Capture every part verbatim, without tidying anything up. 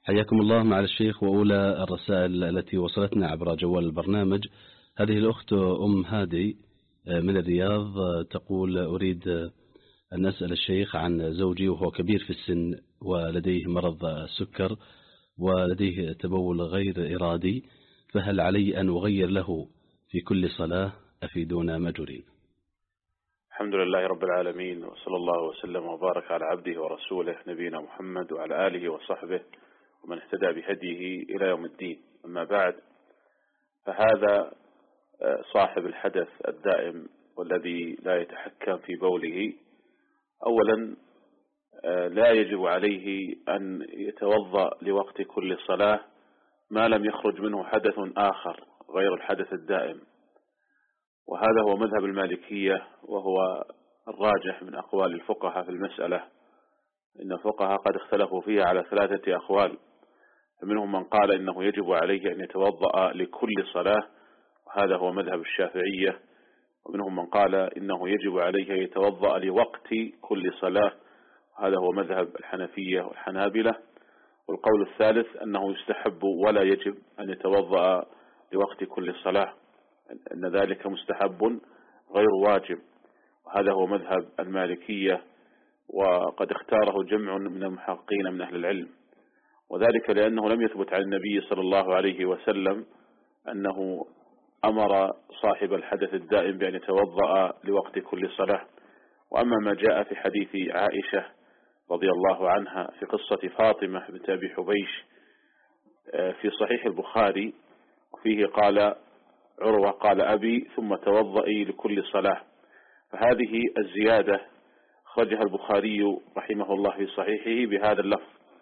حياكم الله مع الشيخ. وأولى الرسائل التي وصلتنا عبر جوال البرنامج هذه الأخت أم هادي من الرياض، تقول: أريد أن أسأل الشيخ عن زوجي وهو كبير في السن ولديه مرض السكر ولديه تبول غير إرادي، فهل علي أن أغير له في كل صلاة؟ أفيدونا مأجورين. الحمد لله رب العالمين، وصلى الله وسلم وبارك على عبده ورسوله نبينا محمد وعلى آله وصحبه ومن اهتدى بهديه إلى يوم الدين. أما بعد، فهذا صاحب الحدث الدائم والذي لا يتحكم في بوله. أولا، لا يجب عليه أن يتوضأ لوقت كل صلاة ما لم يخرج منه حدث آخر غير الحدث الدائم، وهذا هو مذهب المالكية وهو الراجح من أقوال الفقهاء في المسألة. إن الفقهاء قد اختلفوا فيها على ثلاثة أقوال، فمنهم من قال إنه يجب عليه أن يتوضأ لكل صلاة، وهذا هو مذهب الشافعية. ومنهم من قال إنه يجب عليه أن يتوضأ لوقت كل صلاة، وهذا هو مذهب الحنفية والحنابلة. والقول الثالث أنه يستحب ولا يجب أن يتوضأ لوقت كل صلاة، أن ذلك مستحب غير واجب، وهذا هو مذهب المالكية، وقد اختاره جمع من المحققين من أهل العلم، وذلك لأنه لم يثبت عن النبي صلى الله عليه وسلم أنه أمر صاحب الحدث الدائم بأن يتوضأ لوقت كل صلاة. وأما ما جاء في حديث عائشة رضي الله عنها في قصة فاطمة بنت أبي حبيش في صحيح البخاري، وفيه قال عروة قال أبي ثم توضئي لكل صلاة، فهذه الزيادة خرجها البخاري رحمه الله في صحيحه بهذا اللفظ.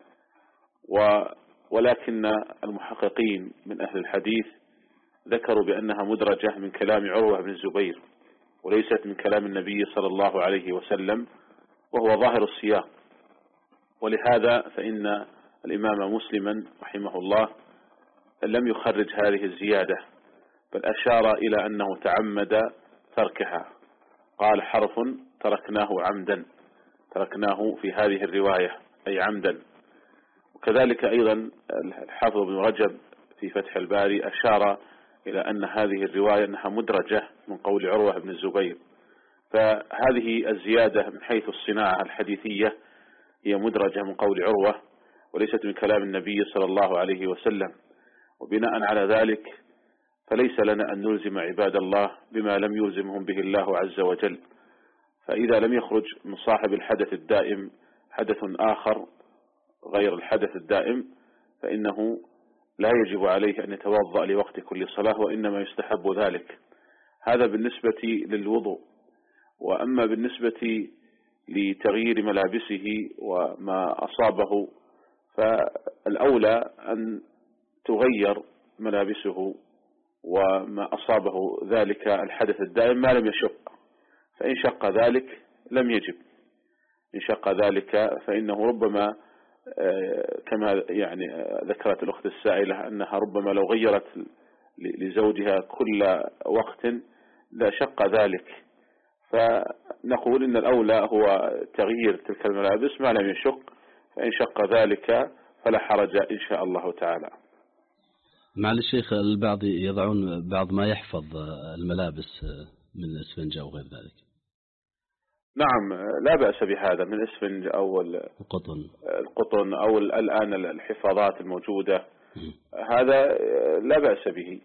ولكن المحققين من أهل الحديث ذكروا بأنها مدرجة من كلام عروة بن الزبير وليست من كلام النبي صلى الله عليه وسلم، وهو ظاهر السياق. ولهذا فإن الإمام مسلما رحمه الله لم يخرج هذه الزيادة، بل أشار إلى أنه تعمد تركها، قال حرف تركناه عمدا، تركناه في هذه الرواية أي عمدا. وكذلك أيضا الحافظ بن رجب في فتح الباري أشار إلى أن هذه الرواية أنها مدرجة من قول عروة بن الزبير، فهذه الزيادة من حيث الصناعة الحديثية هي مدرجة من قول عروة وليست من كلام النبي صلى الله عليه وسلم. وبناء على ذلك فليس لنا أن نلزم عباد الله بما لم يلزمهم به الله عز وجل. فإذا لم يخرج من صاحب الحدث الدائم حدث آخر غير الحدث الدائم فإنه لا يجب عليه أن يتوضأ لوقت كل صلاة، وإنما يستحب ذلك. هذا بالنسبة للوضوء. وأما بالنسبة لتغيير ملابسه وما أصابه، فالأولى أن تغير ملابسه وما أصابه ذلك الحدث الدائم ما لم يشق، فإن شق ذلك لم يجب. إن شق ذلك فإنه ربما كما يعني ذكرت الأخت السائلة أنها ربما لو غيرت لزوجها كل وقت لا شق ذلك، فنقول إن الأولى هو تغيير تلك الملابس ما لم يشق، فإن شق ذلك فلا حرج إن شاء الله تعالى. مع الشيخ البعض يضعون بعض ما يحفظ الملابس من الإسفنج أو غير ذلك. نعم، لا بأس بهذا من الإسفنج أو القطن القطن أو الآن الحفاظات الموجودة، هذا لا بأس به،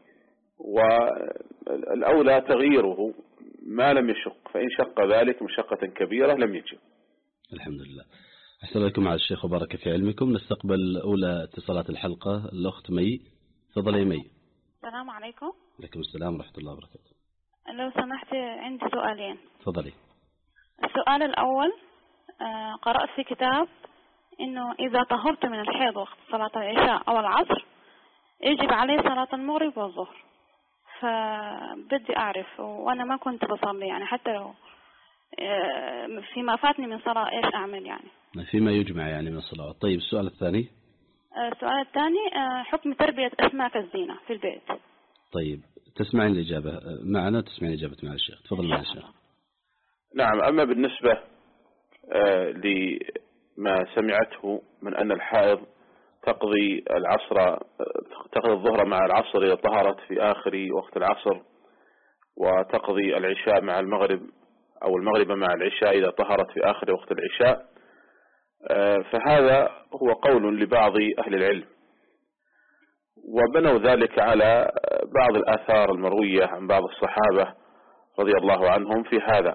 والأولى تغييره ما لم يشق، فإن شق ذلك مشقة كبيرة لم يجب. الحمد لله. أحسن لكم على الشيخ وبارك في علمكم. نستقبل أولى اتصالات الحلقة الأخت مي. تفضل يا مي. السلام عليكم. عليكم السلام ورحمة الله وبركاته. لو سمحت عندي سؤالين. تفضلي. السؤال الأول، قرأت في كتاب إنه إذا طهرت من الحيض وقت صلاة العشاء أو العصر يجب عليه صلاة المغرب والظهر، فبدي أعرف وأنا ما كنت بصلي يعني حتى لو فيما فاتني من صلاة إيش أعمل يعني فيما يجمع يعني من الصلاة. طيب السؤال الثاني. السؤال الثاني، حكم تربية أسماك الزينة في البيت. طيب تسمعين الإجابة معنا، تسمعين الإجابة مع الشيخ. تفضل مع الشيخ. نعم، أما بالنسبة لما سمعته من أن الحائض تقضي العصر تقضي الظهر مع العصر إذا طهرت في آخر وقت العصر، وتقضي العشاء مع المغرب أو المغرب مع العشاء إذا طهرت في آخر وقت العشاء. فهذا هو قول لبعض أهل العلم، وبنوا ذلك على بعض الآثار المروية عن بعض الصحابة رضي الله عنهم في هذا.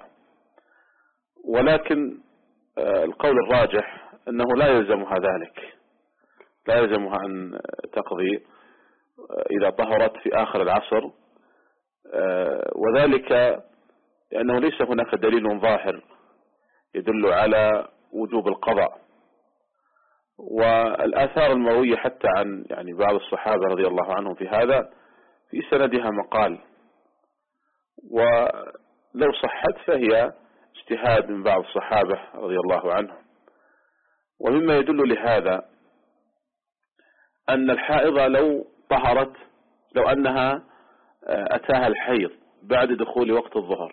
ولكن القول الراجح أنه لا يلزمها ذلك، لا يلزمها أن تقضي إذا طهرت في آخر العصر، وذلك لأنه ليس هناك دليل ظاهر يدل على وجوب القضاء. والآثار المروية حتى عن يعني بعض الصحابة رضي الله عنهم في هذا في سندها مقال، ولو صحت فهي اجتهاد من بعض الصحابة رضي الله عنهم. ومما يدل لهذا أن الحائض لو طهرت، لو أنها أتاها الحيض بعد دخول وقت الظهر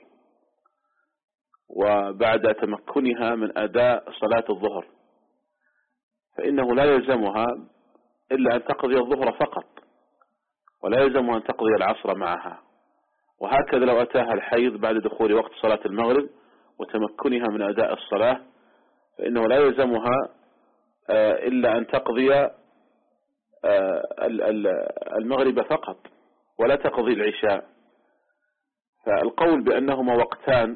وبعد تمكنها من أداء صلاة الظهر، فإنه لا يلزمها إلا أن تقضي الظهر فقط، ولا يلزمها أن تقضي العصر معها. وهكذا لو أتاها الحيض بعد دخول وقت صلاة المغرب وتمكنها من أداء الصلاة، فإنه لا يلزمها إلا أن تقضي المغرب فقط ولا تقضي العشاء. فالقول بأنهما وقتان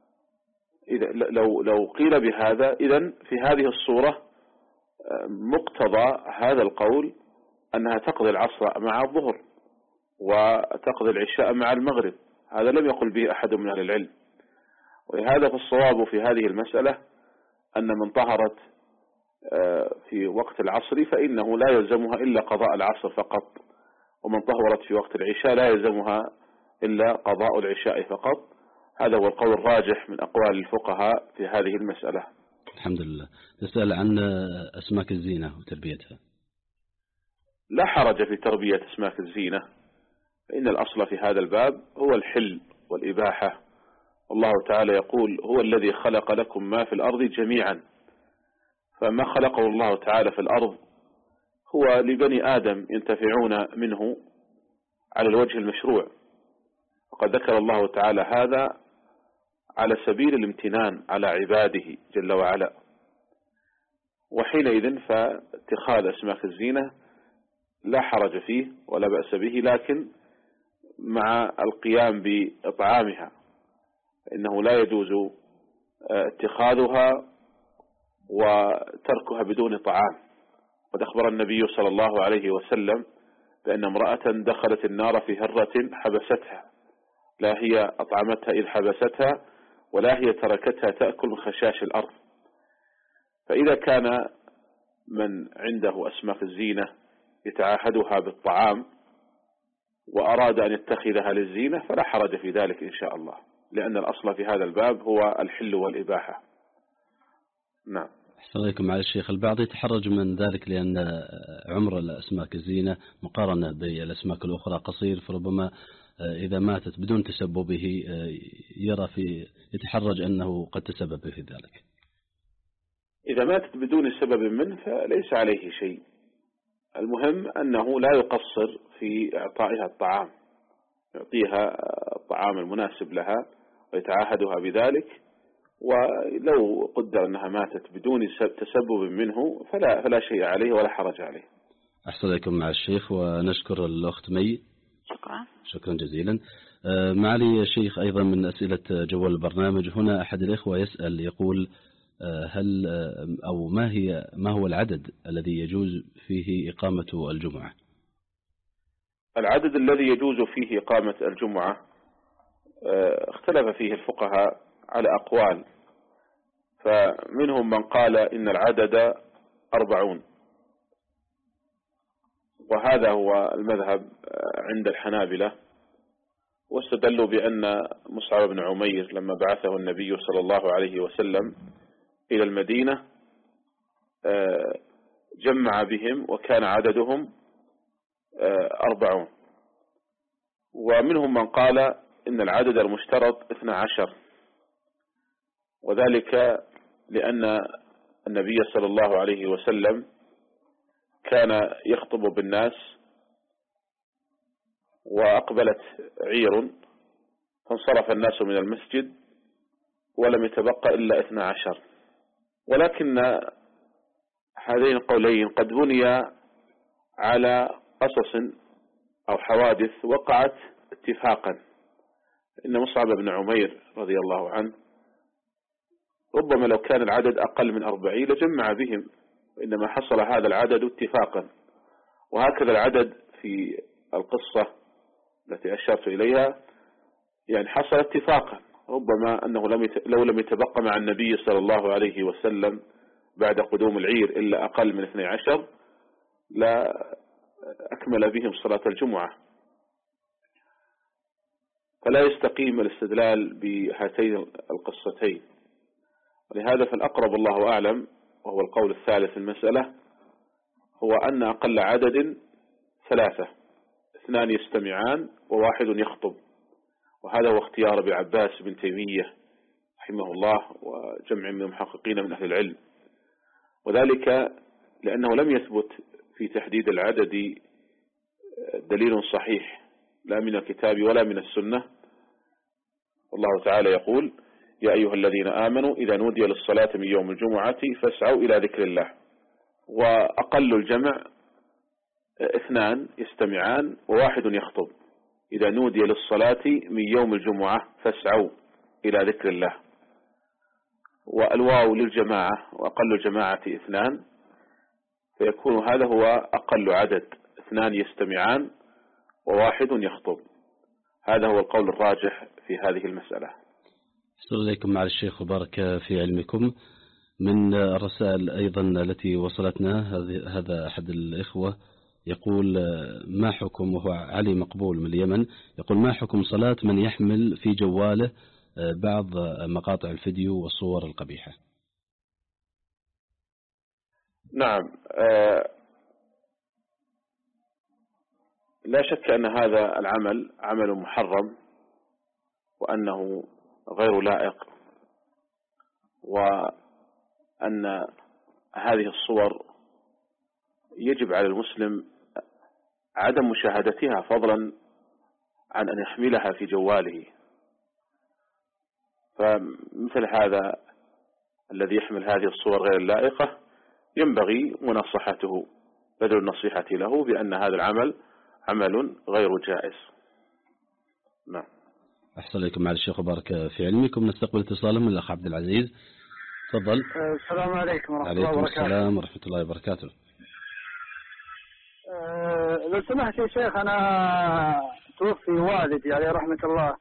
لو لو قيل بهذا، إذن في هذه الصورة مقتضى هذا القول أنها تقضي العصر مع الظهر وتقضي العشاء مع المغرب. هذا لم يقل به أحد من أهل العلم. ولهذا فالصواب في هذه المسألة أن من طهرت في وقت العصر فإنه لا يلزمها إلا قضاء العصر فقط، ومن طهرت في وقت العشاء لا يلزمها إلا قضاء العشاء فقط. هذا هو القول الراجح من أقوال الفقهاء في هذه المسألة. الحمد لله. تسأل عن أسماك الزينة وتربيتها. لا حرج في تربية أسماك الزينة، فإن الأصل في هذا الباب هو الحل والإباحة. الله تعالى يقول: هو الذي خلق لكم ما في الأرض جميعا. فما خلقه الله تعالى في الأرض هو لبني آدم ينتفعون منه على الوجه المشروع، وقد ذكر الله تعالى هذا على سبيل الامتنان على عباده جل وعلا. وحينئذ فاتخاذ أسماك الزينة لا حرج فيه ولا بأس به، لكن مع القيام بإطعامها، فإنه لا يجوز اتخاذها وتركها بدون طعام. قد أخبر النبي صلى الله عليه وسلم بأن امرأة دخلت النار في هرة حبستها، لا هي أطعمتها إذ حبستها ولا هي تركتها تأكل من خشاش الأرض. فإذا كان من عنده أسماك الزينة يتعاهدها بالطعام وأراد أن يتخذها للزينة فلا حرج في ذلك إن شاء الله، لأن الأصل في هذا الباب هو الحل والإباحة. نعم. أحسن عليكم معالي الشيخ. البعض يتحرج من ذلك لأن عمر الأسماك الزينة مقارنة بالأسماك الأخرى قصير، فربما إذا ماتت بدون تسببه يرى في يتحرج أنه قد تسبب في ذلك. إذا ماتت بدون سبب منه فليس عليه شيء، المهم أنه لا يقصر في إعطائها الطعام، يعطيها الطعام المناسب لها ويتعاهدها بذلك. ولو قدر أنها ماتت بدون تسبب منه فلا, فلا شيء عليه ولا حرج عليه. أحسن عليكم مع الشيخ، ونشكر الأخت مي. شكرا شكرا جزيلا. معالي الشيخ، أيضا من أسئلة جوال البرنامج هنا أحد الإخوة يسأل يقول: هل أو ما هي ما هو العدد الذي يجوز فيه إقامة الجمعة؟ العدد الذي يجوز فيه إقامة الجمعة اختلف فيه الفقهاء على أقوال، فمنهم من قال إن العدد أربعون، وهذا هو المذهب عند الحنابلة، واستدلوا بأن مصعب بن عمير لما بعثه النبي صلى الله عليه وسلم إلى المدينة جمع بهم وكان عددهم أربعون. ومنهم من قال إن العدد المشترط اثنى عشر، وذلك لأن النبي صلى الله عليه وسلم كان يخطب بالناس وأقبلت عير فانصرف الناس من المسجد ولم يتبقى إلا اثنا عشر. ولكن هذين القولين قد بني على قصص أو حوادث وقعت اتفاقا. إن مصعب بن عمير رضي الله عنه ربما لو كان العدد أقل من أربعين لجمع بهم، وإنما حصل هذا العدد اتفاقا. وهكذا العدد في القصة التي أشرت إليها يعني حصل اتفاقا، ربما أنه لم يت... لو لم يتبقى مع النبي صلى الله عليه وسلم بعد قدوم العير إلا أقل من اثني عشر لا أكمل بهم صلاة الجمعة. فلا يستقيم الاستدلال بهاتين القصتين. ولهذا فالأقرب الله أعلم وهو القول الثالث في المسألة هو أن أقل عدد ثلاثة، اثنان يستمعان وواحد يخطب. وهذا هو اختيار ابن عباس بن تيمية رحمه الله وجمع من المحققين من أهل العلم، وذلك لأنه لم يثبت في تحديد العدد دليل صحيح لا من الكتاب ولا من السنة. والله تعالى يقول: يا أيها الذين آمنوا إذا نودي للصلاة من يوم الجمعة فاسعوا إلى ذكر الله. وأقل الجمع اثنان يستمعان وواحد يخطب. إذا نودي للصلاة من يوم الجمعة فاسعوا إلى ذكر الله. والواو للجماعة، وأقل الجماعة اثنان، فيكون هذا هو أقل عدد، اثنان يستمعان وواحد يخطب. هذا هو القول الراجح في هذه المسألة. السلام عليكم مع الشيخ وبارك في علمكم. من الرسائل أيضا التي وصلتنا هذا أحد الإخوة يقول: ما حكم، وهو علي مقبول من اليمن، يقول: ما حكم صلاة من يحمل في جواله بعض مقاطع الفيديو والصور القبيحة؟ نعم، لا شك أن هذا العمل عمل محرم وأنه غير لائق، وأن هذه الصور يجب على المسلم عدم مشاهدتها فضلا عن أن يحملها في جواله. فمثل هذا الذي يحمل هذه الصور غير اللائقة ينبغي مناصحته، بذل النصيحة له بأن هذا العمل عمل غير جائز. نعم. أحسن إليكم مع الشيخ وبارك في علمكم. نستقبل اتصالا من الأخ عبد العزيز. تفضل. السلام عليكم ورحمة الله وبركاته. عليكم السلام ورحمة الله وبركاته. أه لو سمحت يا شيخ، أنا توفي والدي عليه رحمة الله،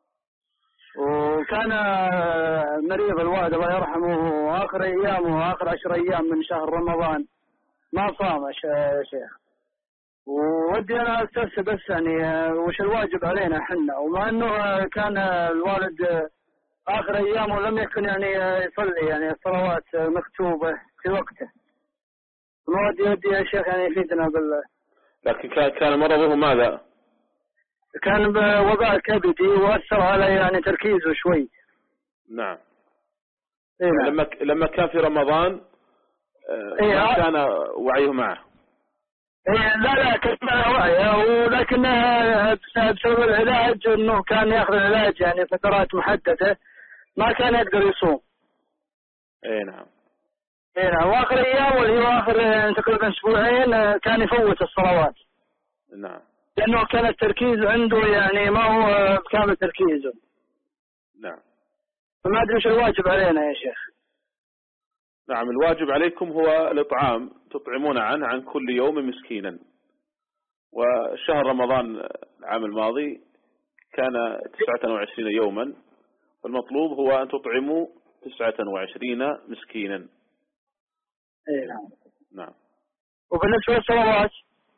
وكان مريض الوالد الله يرحمه، آخر أيامه آخر عشر أيام من شهر رمضان ما صام يا شيخ. ودي أنا أستفسر بس يعني وش الواجب علينا حنا، ومع أنه كان الوالد آخر أيامه لم يكن يعني يصلي يعني الصلوات مكتوبة في وقته. ما ودي ودي يا شيخ يعني يفيدنا بالله. لكن كان مرضه ماذا؟ كان بوباء كبدي وأثر على يعني تركيزه شوي. نعم. إيه نعم. لما لما كان في رمضان إيه ما كان وعيه معه. إيه لا لا كان معه وعيه، ولكن بسبب العلاج إنه كان يأخذ العلاج يعني فترات محددة ما كان يقدر يصوم. إيه نعم. إيه نعم. وآخر أيام واللي هو آخر تقريبا أسبوعين كان يفوت الصلوات. نعم. لأنه كان التركيز عنده يعني ما هو بكامل تركيزه. نعم. فما أدري وش الواجب علينا يا شيخ. نعم، الواجب عليكم هو الإطعام، تطعمون عنه عن كل يوم مسكينا. وشهر رمضان العام الماضي كان تسعة وعشرين يوما، والمطلوب هو أن تطعموا تسعة وعشرين مسكينا. إيه نعم. نعم. وبالنسبة للصلوات؟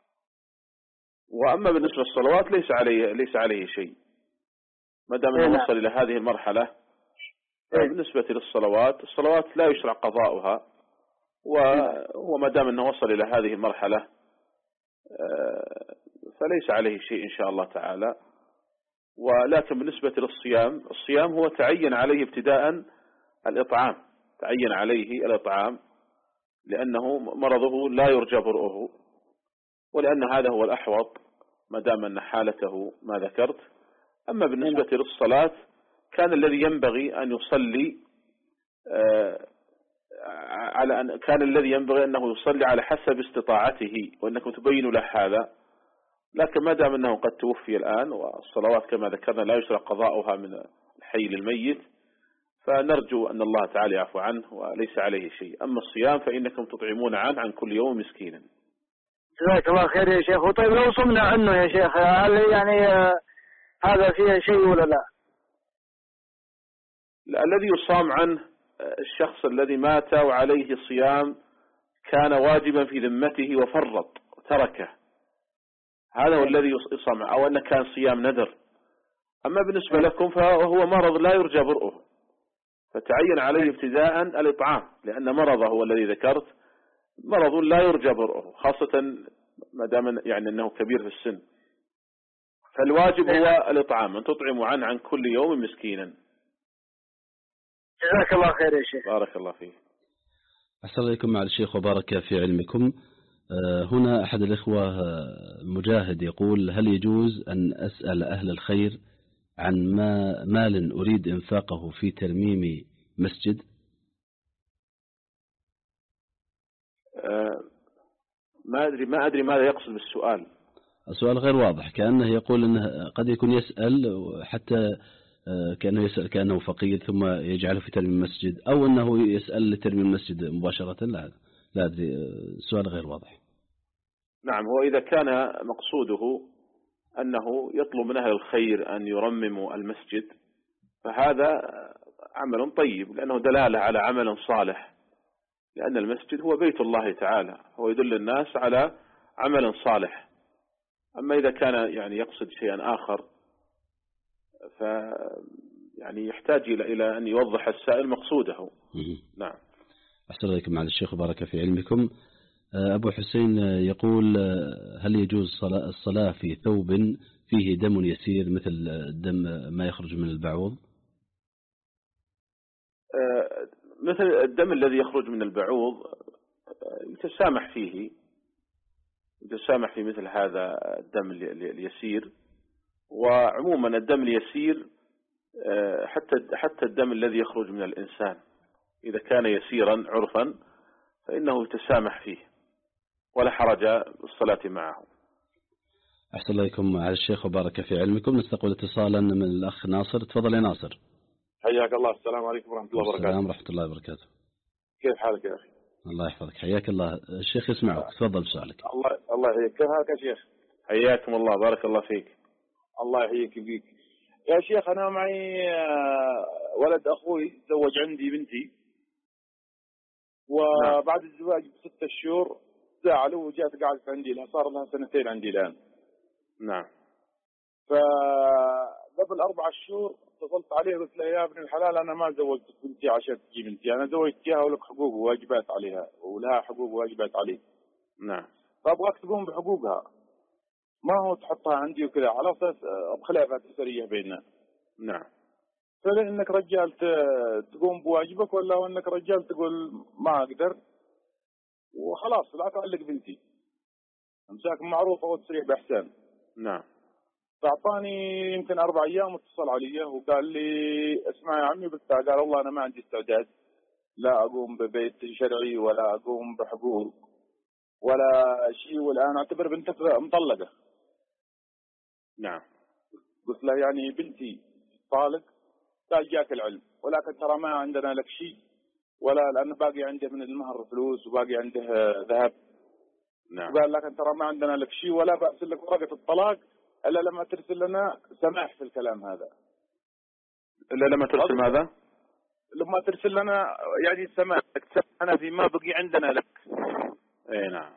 وأما بالنسبة للصلوات ليس عليه ليس عليه شيء ما دام أنه إيه وصل إلى هذه المرحلة. إيه. بالنسبة للصلوات، الصلوات لا يشرع قضاؤها، وما دام أنه وصل إلى هذه المرحلة فليس عليه شيء إن شاء الله تعالى. ولكن بالنسبة للصيام، الصيام هو تعين عليه ابتداء الإطعام، تعين عليه الإطعام لأنه مرضه لا يرجى برؤه، ولأن هذا هو الأحوط ما دام أن حالته ما ذكرت. أما بالنسبة للصلاة كان الذي ينبغي أن يصلي على أن كان الذي ينبغي أنه يصلي على حسب استطاعته وأنكم تبينوا له هذا، لكن ما دام أنه قد توفي الآن والصلوات كما ذكرنا لا يشرع قضاؤها من الحي للميت، فنرجو أن الله تعالى يعفو عنه وليس عليه شيء. أما الصيام فإنكم تطعمون عنه عن كل يوم مسكينا. جزاك الله خير يا شيخ. وطيب لو صمنا عنه يا شيخ هل يعني هذا فيها شيء ولا لا؟ الذي يصام عنه الشخص الذي مات وعليه صيام كان واجبا في ذمته وفرط تركه، هذا هو الذي يصام، أو أنه كان صيام نذر. أما بالنسبة لكم فهو مرض لا يرجى برؤه، فتعين عليه ابتداء الإطعام، لأن مرضه هو الذي ذكرت مرض لا يرجى برؤه، خاصة ما دام يعني أنه كبير في السن، فالواجب هو الإطعام، أن تطعموا عنه عن كل يوم مسكينا. جزاك الله خير يا شيخ. بارك الله فيك. أحسن إليكم مع الشيخ وبارك في علمكم. هنا أحد الإخوة مجاهد يقول: هل يجوز أن أسأل أهل الخير عن ما مال أريد إنفاقه في ترميم مسجد؟ ما أدري ما أدري ماذا يقصد بالسؤال. السؤال غير واضح، كأنه يقول أنه قد يكون يسأل حتى كأنه يسأل كأنه فقير ثم يجعله في ترميم المسجد، أو أنه يسأل لترميم المسجد مباشرة. لا لا أدري، السؤال غير واضح. نعم، هو إذا كان مقصوده أنه يطلب من أهل الخير أن يرمموا المسجد فهذا عمل طيب، لأنه دلالة على عمل صالح، لأن المسجد هو بيت الله تعالى، هو يدل الناس على عمل صالح. أما إذا كان يعني يقصد شيئا آخر ف يعني يحتاج إلى إلى أن يوضح السائل مقصوده. نعم. أحسن إليكم مع الشيخ وبارك في علمكم. أبو حسين يقول: هل يجوز الصلاة في ثوب فيه دم يسير مثل دم ما يخرج من البعوض؟ مثل الدم الذي يخرج من البعوض يتسامح فيه يتسامح في مثل هذا الدم اليسير. وعموما الدم اليسير حتى حتى الدم الذي يخرج من الإنسان إذا كان يسيرا عرفا فإنه يتسامح فيه ولا حرج بالصلاة معه. أحسن إليكم على الشيخ وبارك في علمكم. نستقبل اتصالا من الأخ ناصر. تفضل يا ناصر. حياك الله. السلام عليكم ورحمة الله وبركاته. السلام ورحمة الله وبركاته. كيف حالك يا أخي؟ الله يحفظك. حياك الله. الشيخ يسمعك. تفضل بسؤالك. الله الله يحييك. كيف حالك يا شيخ؟ حياكم الله. بارك الله فيك. الله يحييك ويبيك يا شيخ. أنا معي ولد أخوي تزوج عندي بنتي، وبعد الزواج بستة شهور زعلوا وجات قعدت عندي لها، صار لها سنتين عندي الآن. نعم. فقبل أربع شهور اتصلت عليه قلت له: يا ابن الحلال أنا ما زوجتك بنتي عشان تجي بنتي، أنا زوجتها ولك حقوق وواجبات عليها ولها حقوق وواجبات علي. نعم. فأبغاك تقوم بحقوقها، ما هو تحطها عندي وكذا على أساس بخلافات أسرية بيننا. نعم. فلأنك رجال تقوم بواجبك، ولا أنك رجال تقول ما أقدر وخلاص لا تعلق بنتي، امساك معروفة وتسريح بإحسان. نعم. فأعطاني يمكن أربع أيام واتصل علي وقال لي: اسمع يا عمي، قلت: قال والله أنا ما عندي استعداد لا أقوم ببيت شرعي ولا أقوم بحقوق ولا شيء، والآن أعتبر بنتك مطلقة. نعم. قلت له: يعني بنتي طالق؟ قال: جاك العلم، ولكن ترى ما عندنا لك شيء، ولا لأن باقي عنده من المهر فلوس وباقي عنده ذهب. نعم. قال: لكن ترى ما عندنا لك شيء ولا بأس لك ورقة الطلاق إلا لما ترسل لنا سماح في الكلام هذا. إلا لما ترسل ماذا؟ لما ترسل لنا يعني سماح أنا في ما بقي عندنا لك. إيه نعم.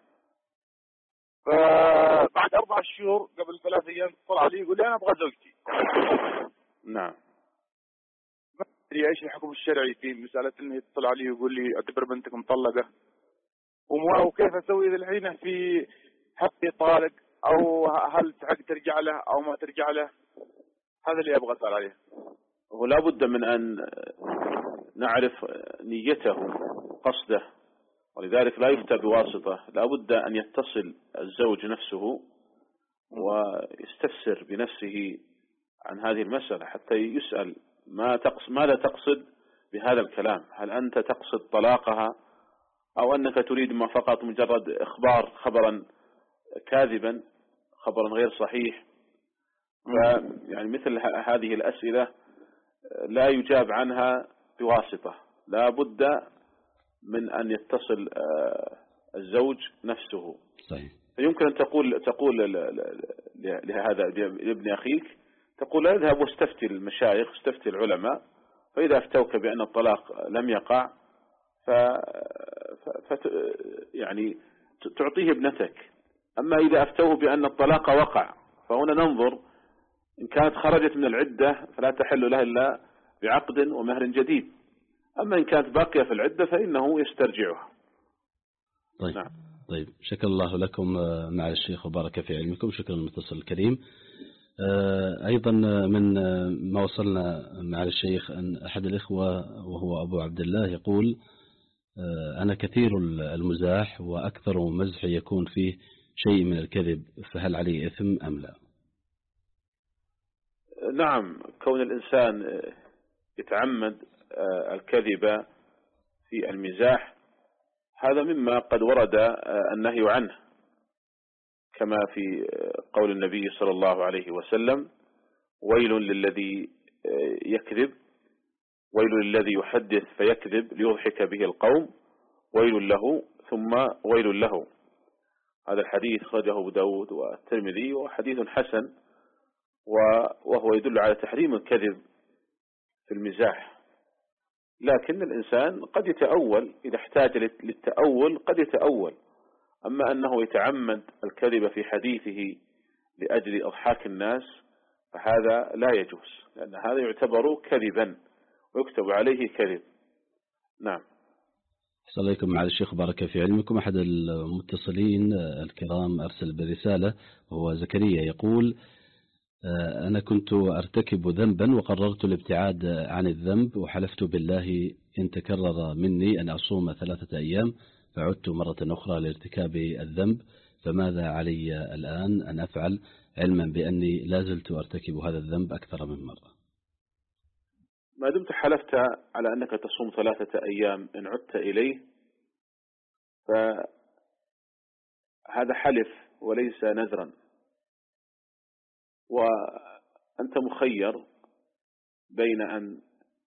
فبعد أربع شهور قبل ثلاث أيام اتصل علي يقول لي: أنا أبغى زوجتي. نعم. ما أدري إيش الحكم الشرعي في مسألة إنه يتصل علي ويقول لي: اعتبر بنتك مطلقة، وكيف أسوي إذا الحين في حقي طالق، أو هل حق ترجع له أو ما ترجع له؟ هذا اللي أبغى أسأل عليه. ولا بد من أن نعرف نيته قصده ولذلك لا يفتى بواسطة، لا بد أن يتصل الزوج نفسه ويستفسر بنفسه عن هذه المسألة حتى يسأل ما تقصد ماذا تقصد بهذا الكلام، هل أنت تقصد طلاقها أو أنك تريد ما فقط مجرد إخبار خبرا كاذبا، خبرا غير صحيح. فيعني مثل هذه الأسئلة لا يجاب عنها بواسطة، لا بد من أن يتصل الزوج نفسه. صحيح. فيمكن أن تقول تقول لهذا لابن أخيك، تقول اذهب واستفتي المشايخ، استفتي العلماء، فإذا افتوك بأن الطلاق لم يقع ف... ف... يعني تعطيه ابنتك. أما إذا أفتوه بأن الطلاق وقع فهنا ننظر، إن كانت خرجت من العدة فلا تحل لها إلا بعقد ومهر جديد، أما إن كانت باقية في العدة فإنه يسترجعها. طيب. نعم. طيب، شكر الله لكم مع الشيخ وبارك في علمكم. شكرا للمتصل الكريم. أيضا من ما وصلنا مع الشيخ أن أحد الإخوة وهو أبو عبد الله يقول: أنا كثير المزاح وأكثر مزح يكون فيه شيء من الكذب، فهل عليه إثم أم لا؟ نعم، كون الإنسان يتعمد الكذب في المزاح هذا مما قد ورد النهي عنه، كما في قول النبي صلى الله عليه وسلم: ويل للذي يكذب، ويل للذي يحدث فيكذب ليضحك به القوم، ويل له ثم ويل له. هذا الحديث خرجه أبو داود والترمذي وحديث حسن، وهو يدل على تحريم الكذب في المزاح. لكن الإنسان قد يتأول إذا احتاج للتأول، قد يتأول. أما أنه يتعمد الكذب في حديثه لأجل إضحاك الناس فهذا لا يجوز، لأن هذا يعتبر كذبا ويكتب عليه كذب. نعم. السلام عليكم مع الشيخ بارك في علمكم. أحد المتصلين الكرام أرسل برسالة وهو زكريا يقول: أنا كنت أرتكب ذنبا وقررت الابتعاد عن الذنب، وحلفت بالله إن تكرر مني أن أصوم ثلاثة أيام، فعدت مرة أخرى لارتكاب الذنب، فماذا علي الآن أن أفعل علما بأني لا زلت أرتكب هذا الذنب أكثر من مرة؟ ما دمت حلفت على أنك تصوم ثلاثة أيام إن عدت إليه فهذا حلف وليس نذرا، وأنت مخير بين أن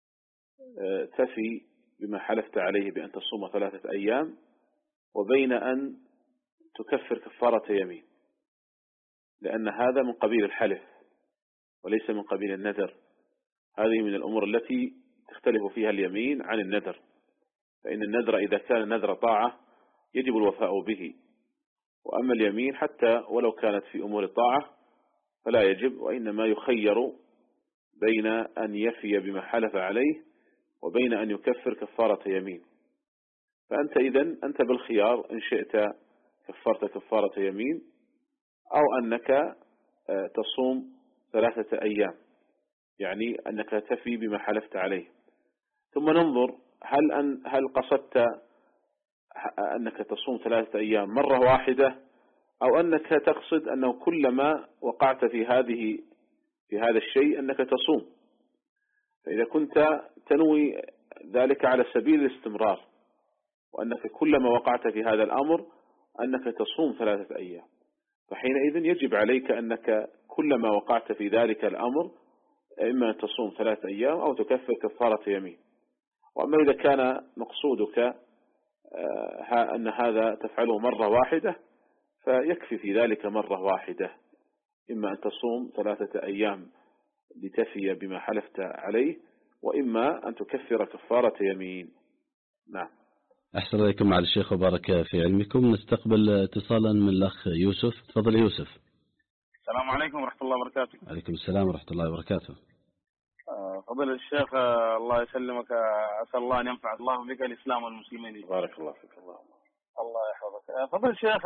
تفي بما حلفت عليه بأن تصوم ثلاثة أيام وبين أن تكفر كفارة يمين، لأن هذا من قبيل الحلف وليس من قبيل النذر. هذه من الأمور التي تختلف فيها اليمين عن النذر، فإن النذر إذا كان نذر طاعة يجب الوفاء به، وأما اليمين حتى ولو كانت في أمور الطاعة فلا يجب، وإنما يخير بين أن يفي بما حلف عليه وبين أن يكفر كفارة يمين. فأنت إذن أنت بالخيار، إن شئت كفرت كفارة يمين أو أنك تصوم ثلاثة أيام، يعني أنك تفي بما حلفت عليه. ثم ننظر هل أن هل قصدت أنك تصوم ثلاثة أيام مرة واحدة، أو أنك تقصد أنه كلما وقعت في هذه في هذا الشيء أنك تصوم. فإذا كنت تنوي ذلك على سبيل الاستمرار، وأنك كلما وقعت في هذا الأمر أنك تصوم ثلاثة أيام، فحينئذ يجب عليك أنك كلما وقعت في ذلك الأمر إما أن تصوم ثلاثة أيام أو تكفر كفارة يمين. وأما إذا كان مقصودك أن هذا تفعله مرة واحدة فيكفي في ذلك مرة واحدة، إما أن تصوم ثلاثة أيام لتفي بما حلفت عليه، وإما أن تكفر كفارة يمين. نعم. أحسن عليكم مع الشيخ وبارك في علمكم. نستقبل اتصالا من الأخ يوسف. تفضل يوسف. السلام عليكم ورحمة الله وبركاته. عليكم السلام ورحمة الله وبركاته. فضل الشيخ الله يسلمك، أسأل الله أن ينفع الله بك الإسلام والمسلمين. بارك الله فيك. الله الله يحفظك. فضل الشيخ،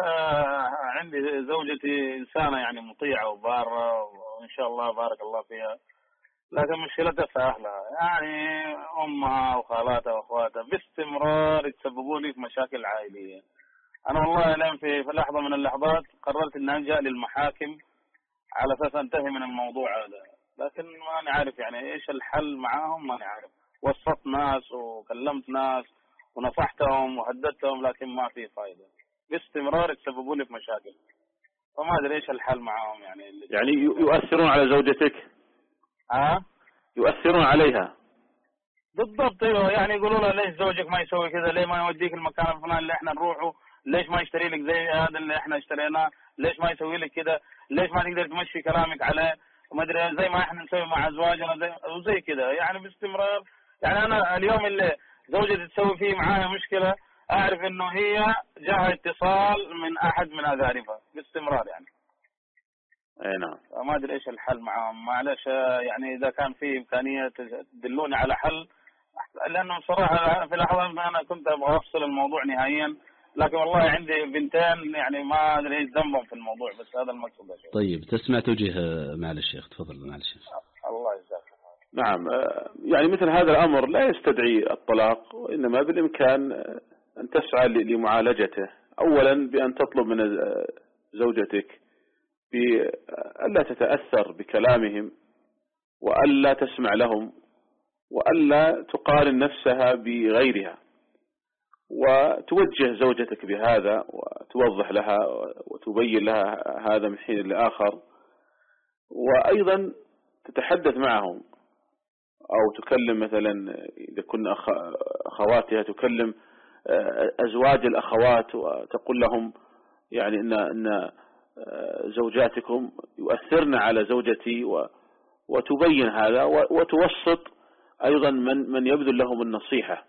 عندي زوجتي إنسانة يعني مطيعة وبارة، وإن شاء الله بارك الله فيها، لكن مشكلتها في أهلها، يعني أمها وخالاتها وأخواتها باستمرار يتسببوا لي في مشاكل عائلية. أنا والله الآن في في لحظة من اللحظات قررت إن ألجأ للمحاكم على أساس أنتهي من الموضوع هذا، لكن ما نعرف يعني إيش الحل معاهم، ما نعرف. وصفت ناس وكلمت ناس ونصحتهم وهددتهم، لكن ما في فائدة، باستمرار يتسببوا لي في مشاكل، فما أدري إيش الحل معاهم. يعني يعني يؤثرون على زوجتك؟ ها؟ يؤثرون عليها بالضبط. ايوه، يعني يقولوا له ليش زوجك ما يسوي كذا، ليه ما يوديك المكان الفلاني اللي احنا نروحه، ليش ما يشتري لك زي هذا اللي احنا اشتريناه، ليش ما يسوي لك كذا، ليش ما تقدر تمشي كلامك عليه، وما ادري زي ما احنا نسوي مع ازواجنا زي وزي كذا، يعني باستمرار. يعني انا اليوم اللي زوجتي تسوي فيه معايا مشكله اعرف انه هي جاها اتصال من احد من اقاربها باستمرار يعني. اي نعم. ما ادري ايش الحل معهم، معلش يعني اذا كان في امكانيه تدلوني على حل، لانه بصراحه في لحظه انا كنت ابغى افصل الموضوع نهائيا، لكن والله عندي بنتين يعني ما ادري ايش ذنبهم في الموضوع، بس هذا المقصود يا شيخ. طيب تسمع توجيه معالي الشيخ، تفضل معالي الشيخ. الله يجزاك. نعم، يعني مثل هذا الامر لا يستدعي الطلاق، وانما بالامكان ان تسعى لمعالجته. اولا بان تطلب من زوجتك بألا تتأثر بكلامهم، وألا تسمع لهم، وألا تقارن نفسها بغيرها، وتوجه زوجتك بهذا وتوضح لها وتبين لها هذا من حين لآخر. وأيضا تتحدث معهم أو تكلم مثلا إذا كنا أخواتها تكلم أزواج الأخوات وتقول لهم يعني إن إن زوجاتكم يؤثرن على زوجتي، وتبين هذا وتوسط أيضا من من يبذل لهم النصيحة،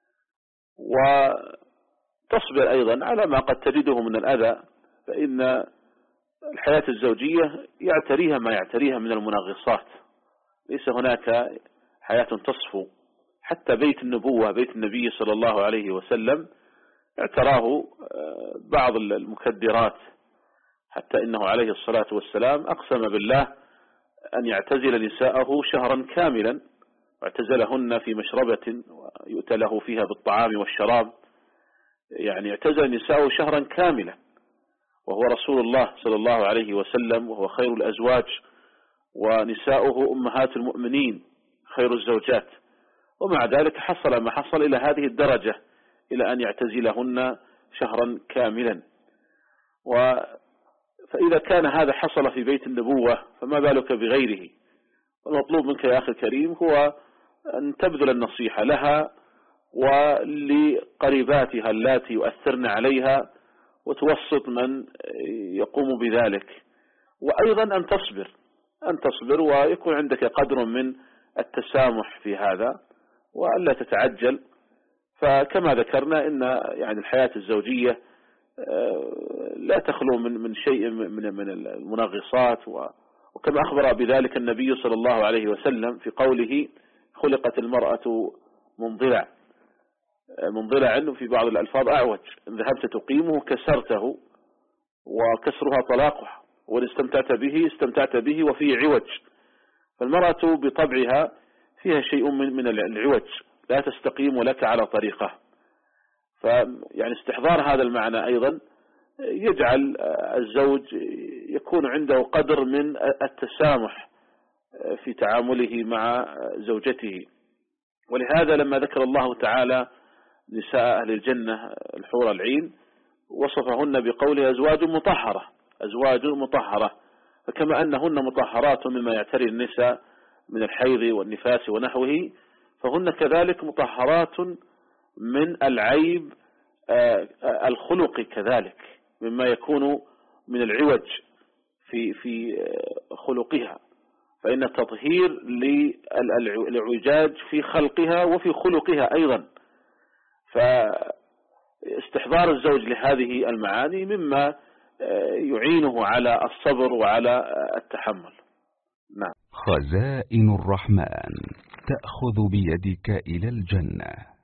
وتصبر أيضا على ما قد تجده من الأذى، فإن الحياة الزوجية يعتريها ما يعتريها من المنغصات، ليس هناك حياة تصفو. حتى بيت النبوة، بيت النبي صلى الله عليه وسلم اعتراه بعض المكدرات، حتى إنه عليه الصلاة والسلام أقسم بالله أن يعتزل نساءه شهرا كاملا، واعتزلهن في مشربة ويؤتى له فيها بالطعام والشراب، يعني اعتزل نساءه شهرا كاملا وهو رسول الله صلى الله عليه وسلم، وهو خير الأزواج، ونساؤه أمهات المؤمنين خير الزوجات، ومع ذلك حصل ما حصل إلى هذه الدرجة، إلى أن يعتزلهن شهرا كاملا. و فإذا كان هذا حصل في بيت النبوة فما بالك بغيره. المطلوب منك يا أخي الكريم هو أن تبذل النصيحة لها ولقريباتها اللاتي يؤثرن عليها، وتوسط من يقوم بذلك، وأيضا أن تصبر أن تصبر ويكون عندك قدر من التسامح في هذا، وألا تتعجل. فكما ذكرنا إن يعني الحياة الزوجية لا تخلو من من شيء من من المنغصات، وكما أخبر بذلك النبي صلى الله عليه وسلم في قوله خلقت المرأة منضلع منضلع في بعض الألفاظ أعوج، إن ذهبت تقيمه كسرته، وكسرها طلاقها، وإن استمتعت به استمتعت به وفيه عوج. فالمرأة بطبعها فيها شيء من من العوج، لا تستقيم لك على طريقه. فيعني استحضار هذا المعنى أيضا يجعل الزوج يكون عنده قدر من التسامح في تعامله مع زوجته. ولهذا لما ذكر الله تعالى نساء أهل الجنة الحور العين وصفهن بقوله أزواج مطهرة، أزواج مطهرة، فكما أنهن مطهرات مما يعتري النساء من الحيض والنفاس ونحوه، فهن كذلك مطهرات من العيب الخلق كذلك، مما يكون من العوج في في خلقها، فإن التطهير للعوجاج في خلقها وفي خلقها أيضا. فاستحضار الزوج لهذه المعاني مما يعينه على الصبر وعلى التحمل. نعم. خزائن الرحمن تأخذ بيدك إلى الجنة.